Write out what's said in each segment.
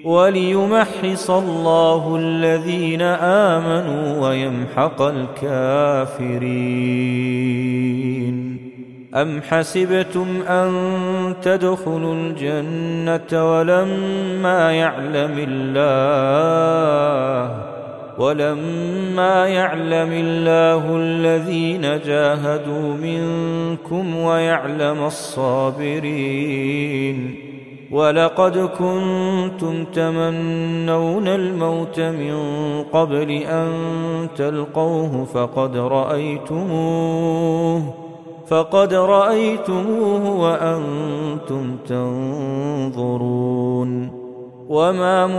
وليمحص الله الذين آمنوا ويمحق الكافرين. أم حسبتم أن تدخلوا الجنة ولما يعلم الله الذين جاهدوا منكم ويعلم الصابرين. ولقد كنتم تمنون الموت من قبل أن تلقوه فقد رأيتموه وأنتم تنظرون. وما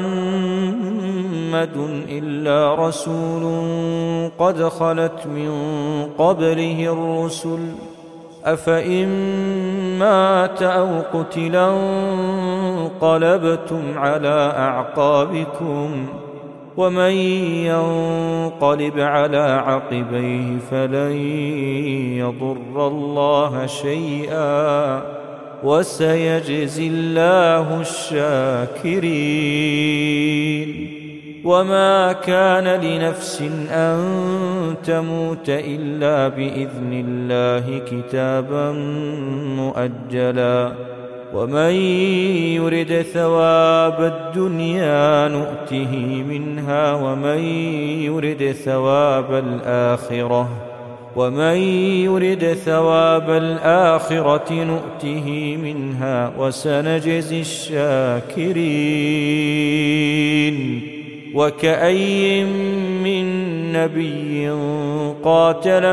محمد إلا رسول قد خلت من قبله الرسل أفإن مات أو قتلا انقلبتم على أعقابكم ومن ينقلب على عقبيه فلن يضر الله شيئا وسيجزي الله الشاكرين. وما كان لنفس أن تموت إلا بإذن الله كتابا مؤجلا ومن يرد ثواب الدنيا نؤته منها ومن يرد ثواب الآخرة نؤته منها وسنجزي الشاكرين. وكأي من نبي قاتل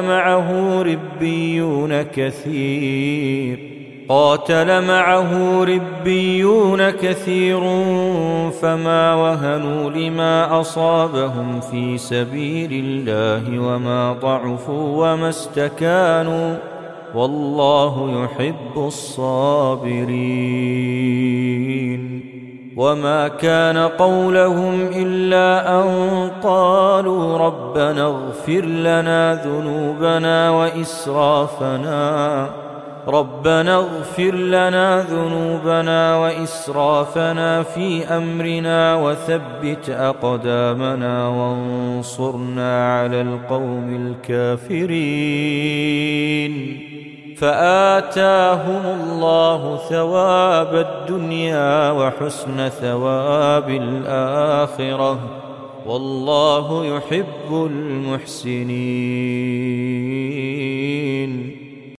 معه ربيون كثير فما وهنوا لما أصابهم في سبيل الله وما ضعفوا وما استكانوا والله يحب الصابرين. وما كان قولهم إلا أن قالوا ربنا اغفر لنا ذنوبنا وإسرافنا في أمرنا وثبت أقدامنا وانصرنا على القوم الكافرين. فآتاهم الله ثواب الدنيا وحسن ثواب الآخرة والله يحب المحسنين.